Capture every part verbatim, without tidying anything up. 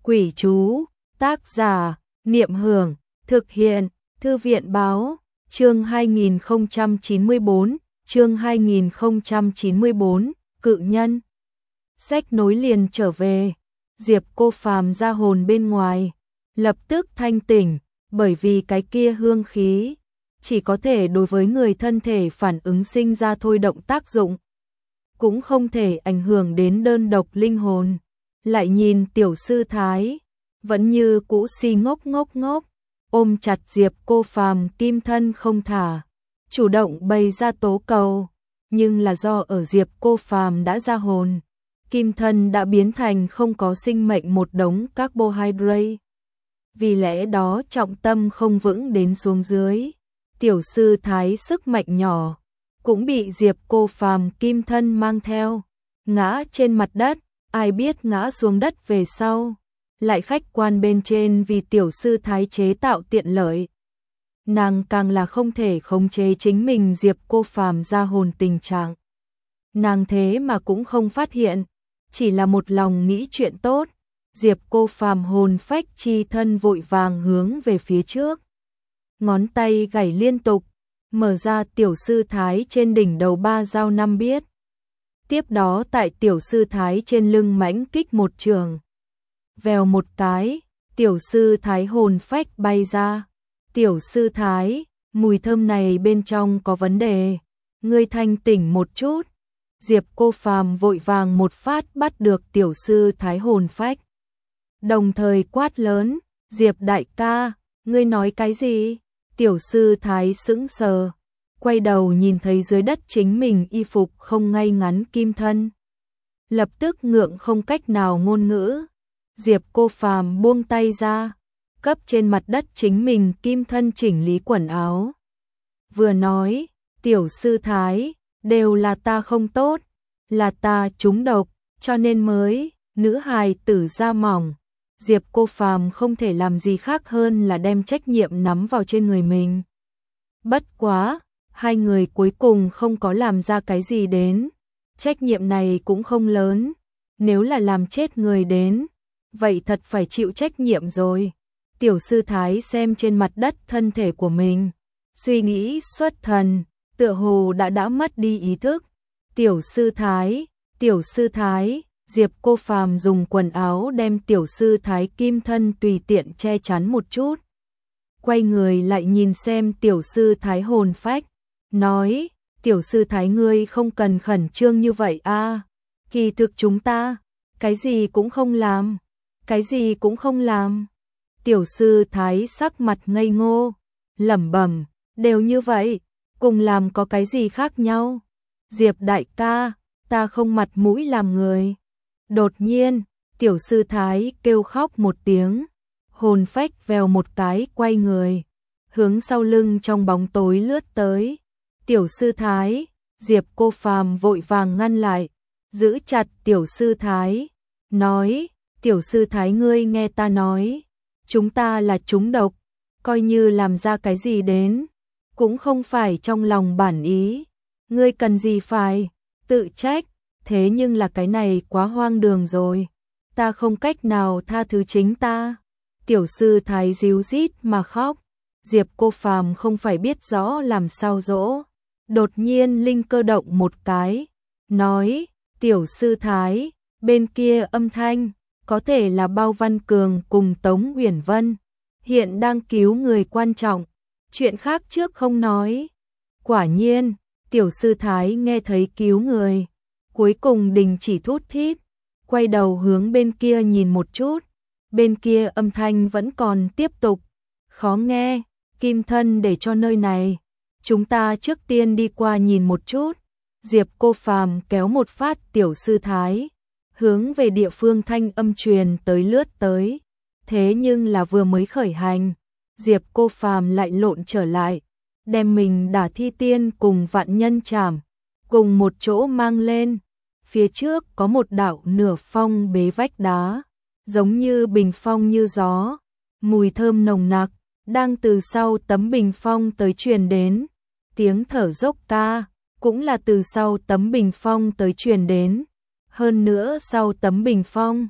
Quỷ chú, tác giả, Niệm Hưởng, thực hiện, Thư viện báo, chương hai nghìn không trăm chín mươi bốn, chương hai nghìn không trăm chín mươi bốn, cự nhân. Sách nối liền trở về, Diệp Cô Phàm ra hồn bên ngoài, lập tức thanh tỉnh, bởi vì cái kia hương khí chỉ có thể đối với người thân thể phản ứng sinh ra thôi động tác dụng, cũng không thể ảnh hưởng đến đơn độc linh hồn. Lại nhìn tiểu sư Thái, vẫn như cũ si ngốc ngốc ngốc, ôm chặt Diệp Cô Phàm kim thân không thả, chủ động bày ra tố cầu, nhưng là do ở Diệp Cô Phàm đã ra hồn, kim thân đã biến thành không có sinh mệnh một đống carbohydrate. Vì lẽ đó trọng tâm không vững đến xuống dưới, tiểu sư Thái sức mạnh nhỏ cũng bị Diệp Cô Phàm kim thân mang theo, ngã trên mặt đất. Ai biết ngã xuống đất về sau, lại khách quan bên trên vì tiểu sư Thái chế tạo tiện lợi. Nàng càng là không thể khống chế chính mình Diệp Cô Phàm ra hồn tình trạng. Nàng thế mà cũng không phát hiện, chỉ là một lòng nghĩ chuyện tốt, Diệp Cô Phàm hồn phách chi thân vội vàng hướng về phía trước. Ngón tay gảy liên tục, mở ra tiểu sư Thái trên đỉnh đầu ba dao năm biết. Tiếp đó tại tiểu sư Thái trên lưng mãnh kích một trường. Vèo một cái, tiểu sư Thái hồn phách bay ra. Tiểu sư Thái, mùi thơm này bên trong có vấn đề, ngươi thanh tỉnh một chút. Diệp Cô Phàm vội vàng một phát bắt được tiểu sư Thái hồn phách. Đồng thời quát lớn, Diệp đại ca, ngươi nói cái gì? Tiểu sư Thái sững sờ, quay đầu nhìn thấy dưới đất chính mình y phục không ngay ngắn kim thân. Lập tức ngượng không cách nào ngôn ngữ. Diệp Cô Phàm buông tay ra, cấp trên mặt đất chính mình kim thân chỉnh lý quần áo. Vừa nói, tiểu sư Thái, đều là ta không tốt, là ta trúng độc, cho nên mới, nữ hài tử da mỏng. Diệp Cô Phàm không thể làm gì khác hơn là đem trách nhiệm nắm vào trên người mình. Bất quá, hai người cuối cùng không có làm ra cái gì đến, trách nhiệm này cũng không lớn, nếu là làm chết người đến, vậy thật phải chịu trách nhiệm rồi. Tiểu sư Thái xem trên mặt đất thân thể của mình, suy nghĩ xuất thần, tựa hồ đã đã mất đi ý thức. Tiểu sư Thái, tiểu sư Thái, Diệp Cô Phàm dùng quần áo đem tiểu sư Thái kim thân tùy tiện che chắn một chút. Quay người lại nhìn xem tiểu sư Thái hồn phách, nói, tiểu sư Thái ngươi không cần khẩn trương như vậy a, kỳ thực chúng ta, cái gì cũng không làm, cái gì cũng không làm. Tiểu sư Thái sắc mặt ngây ngô, lẩm bẩm, đều như vậy, cùng làm có cái gì khác nhau? Diệp đại ca, ta không mặt mũi làm người. Đột nhiên, tiểu sư Thái kêu khóc một tiếng, hồn phách vèo một cái quay người, hướng sau lưng trong bóng tối lướt tới. Tiểu sư Thái, Diệp Cô Phàm vội vàng ngăn lại, giữ chặt tiểu sư Thái, nói, tiểu sư Thái ngươi nghe ta nói, chúng ta là trúng độc, coi như làm ra cái gì đến, cũng không phải trong lòng bản ý, ngươi cần gì phải tự trách, thế nhưng là cái này quá hoang đường rồi, ta không cách nào tha thứ chính ta. Tiểu sư Thái ríu rít mà khóc, Diệp Cô Phàm không phải biết rõ làm sao dỗ. Đột nhiên linh cơ động một cái, nói, tiểu sư Thái, bên kia âm thanh, có thể là Bao Văn Cường cùng Tống Uyển Vân, hiện đang cứu người quan trọng, chuyện khác trước không nói. Quả nhiên, tiểu sư Thái nghe thấy cứu người, cuối cùng đình chỉ thút thít, quay đầu hướng bên kia nhìn một chút, bên kia âm thanh vẫn còn tiếp tục, khó nghe, kim thân để cho nơi này. Chúng ta trước tiên đi qua nhìn một chút. Diệp Cô Phàm kéo một phát tiểu sư Thái, hướng về địa phương thanh âm truyền tới lướt tới. Thế nhưng là vừa mới khởi hành, Diệp Cô Phàm lại lộn trở lại, đem mình đả thi tiên cùng vạn nhân trảm, cùng một chỗ mang lên. Phía trước có một đạo nửa phong bế vách đá, giống như bình phong như gió, mùi thơm nồng nặc, đang từ sau tấm bình phong tới truyền đến. Tiếng thở dốc ca, cũng là từ sau tấm bình phong tới truyền đến. Hơn nữa sau tấm bình phong,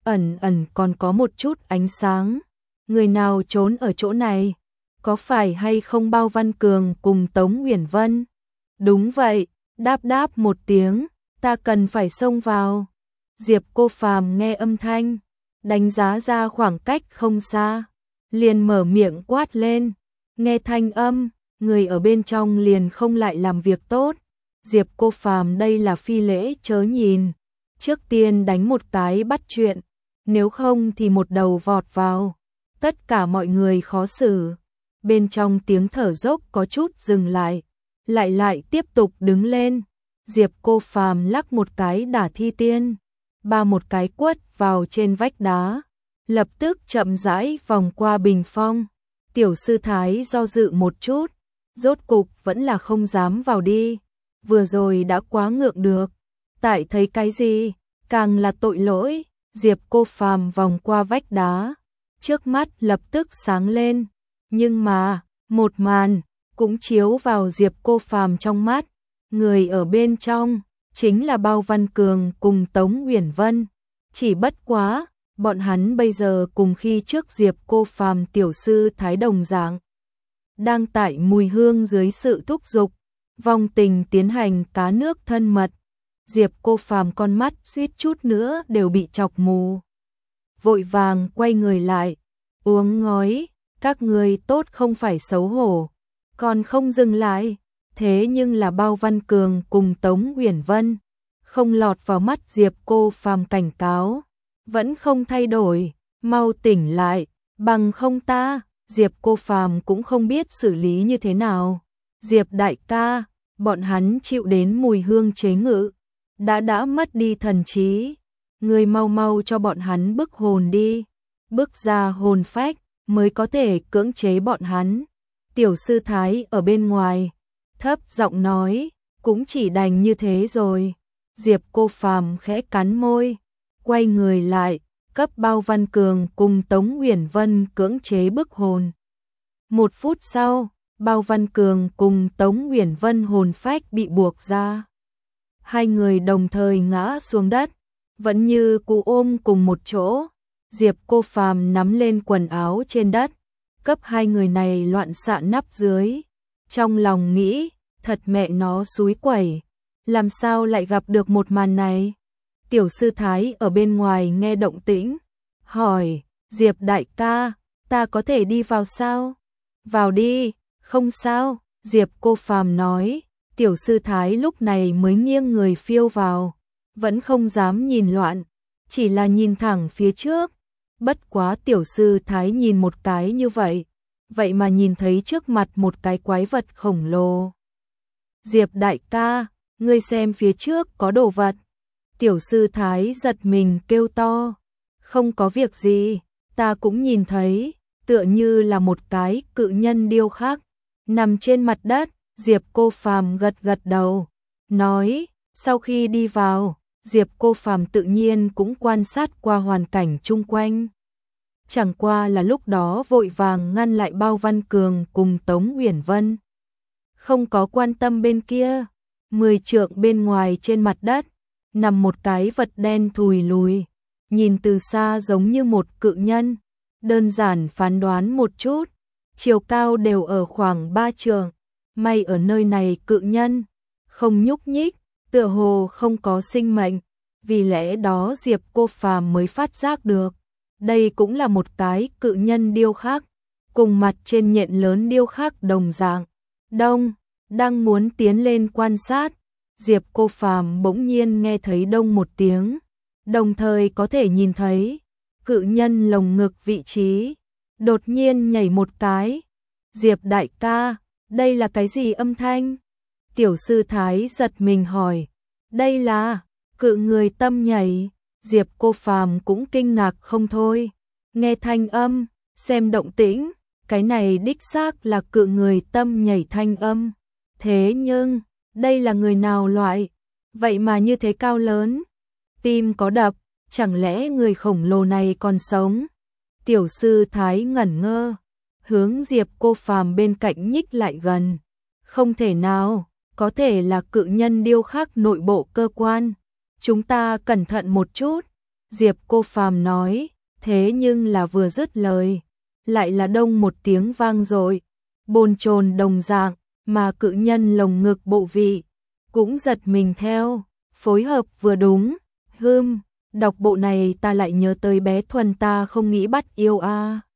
ẩn ẩn còn có một chút ánh sáng. Người nào trốn ở chỗ này? Có phải hay không Bao Văn Cường cùng Tống Uyển Vân? Đúng vậy, đáp đáp một tiếng, ta cần phải xông vào. Diệp Cô Phàm nghe âm thanh, đánh giá ra khoảng cách không xa, liền mở miệng quát lên. Nghe thanh âm, người ở bên trong liền không lại làm việc tốt. Diệp Cô Phàm đây là phi lễ chớ nhìn, trước tiên đánh một cái bắt chuyện, nếu không thì một đầu vọt vào. Tất cả mọi người khó xử. Bên trong tiếng thở dốc có chút dừng lại, lại lại tiếp tục đứng lên. Diệp Cô Phàm lắc một cái đả thi tiên, ba một cái quất vào trên vách đá, lập tức chậm rãi vòng qua bình phong. Tiểu sư thái do dự một chút, rốt cục vẫn là không dám vào đi. Vừa rồi đã quá ngượng được, tại thấy cái gì, càng là tội lỗi. Diệp Cô Phàm vòng qua vách đá, trước mắt lập tức sáng lên, nhưng mà, một màn cũng chiếu vào Diệp Cô Phàm trong mắt. Người ở bên trong chính là Bao Văn Cường cùng Tống Uyển Vân, chỉ bất quá, bọn hắn bây giờ cùng khi trước Diệp Cô Phàm tiểu sư thái đồng dạng, đang tại mùi hương dưới sự thúc giục, vong tình tiến hành cá nước thân mật. Diệp Cô Phàm con mắt suýt chút nữa đều bị chọc mù, vội vàng quay người lại, uống ngói, các người tốt không phải xấu hổ, còn không dừng lại. Thế nhưng là Bao Văn Cường cùng Tống Uyển Vân không lọt vào mắt Diệp Cô Phàm cảnh cáo, vẫn không thay đổi, mau tỉnh lại, bằng không ta. Diệp Cô Phàm cũng không biết xử lý như thế nào. Diệp đại ca, bọn hắn chịu đến mùi hương chế ngự, đã đã mất đi thần trí, người mau mau cho bọn hắn bức hồn đi, bức ra hồn phách mới có thể cưỡng chế bọn hắn. Tiểu sư thái ở bên ngoài thấp giọng nói, cũng chỉ đành như thế rồi. Diệp Cô Phàm khẽ cắn môi, quay người lại, cấp Bao Văn Cường cùng Tống Uyển Vân cưỡng chế bức hồn. Một phút sau, Bao Văn Cường cùng Tống Uyển Vân hồn phách bị buộc ra. Hai người đồng thời ngã xuống đất, vẫn như cụ ôm cùng một chỗ. Diệp Cô Phàm nắm lên quần áo trên đất, cấp hai người này loạn xạ nắp dưới. Trong lòng nghĩ, thật mẹ nó xúi quẩy, làm sao lại gặp được một màn này. Tiểu sư thái ở bên ngoài nghe động tĩnh, hỏi, Diệp đại ca, ta có thể đi vào sao? Vào đi, không sao, Diệp Cô Phàm nói. Tiểu sư thái lúc này mới nghiêng người phiêu vào, vẫn không dám nhìn loạn, chỉ là nhìn thẳng phía trước. Bất quá tiểu sư thái nhìn một cái như vậy, vậy mà nhìn thấy trước mặt một cái quái vật khổng lồ. Diệp đại ca, ngươi xem phía trước có đồ vật. Tiểu sư thái giật mình kêu to, không có việc gì, ta cũng nhìn thấy, tựa như là một cái cự nhân điêu khắc nằm trên mặt đất. Diệp Cô Phàm gật gật đầu, nói, sau khi đi vào, Diệp Cô Phàm tự nhiên cũng quan sát qua hoàn cảnh chung quanh. Chẳng qua là lúc đó vội vàng ngăn lại Bao Văn Cường cùng Tống Uyển Vân. Không có quan tâm bên kia, mười trượng bên ngoài trên mặt đất, nằm một cái vật đen thùi lùi, nhìn từ xa giống như một cự nhân. Đơn giản phán đoán một chút, chiều cao đều ở khoảng ba trượng. May ở nơi này cự nhân không nhúc nhích, tựa hồ không có sinh mệnh, vì lẽ đó Diệp Cô Phàm mới phát giác được, đây cũng là một cái cự nhân điêu khắc, cùng mặt trên nhện lớn điêu khắc đồng dạng. Đông, đang muốn tiến lên quan sát, Diệp Cô Phàm bỗng nhiên nghe thấy đông một tiếng, đồng thời có thể nhìn thấy cự nhân lồng ngực vị trí đột nhiên nhảy một cái. Diệp đại ca, đây là cái gì âm thanh? Tiểu sư thái giật mình hỏi. Đây là cự người tâm nhảy. Diệp Cô Phàm cũng kinh ngạc không thôi. Nghe thanh âm, xem động tĩnh, cái này đích xác là cự người tâm nhảy thanh âm. Thế nhưng, đây là người nào loại? Vậy mà như thế cao lớn, tim có đập, chẳng lẽ người khổng lồ này còn sống? Tiểu sư thái ngẩn ngơ, hướng Diệp Cô Phàm bên cạnh nhích lại gần. Không thể nào, có thể là cự nhân điêu khắc nội bộ cơ quan. Chúng ta cẩn thận một chút. Diệp Cô Phàm nói, thế nhưng là vừa dứt lời, lại là đông một tiếng vang dội, bồn chồn đồng dạng, mà cự nhân lồng ngực bộ vị cũng giật mình theo, phối hợp vừa đúng. Hưm, đọc bộ này ta lại nhớ tới bé Thuần ta không nghĩ bắt yêu a.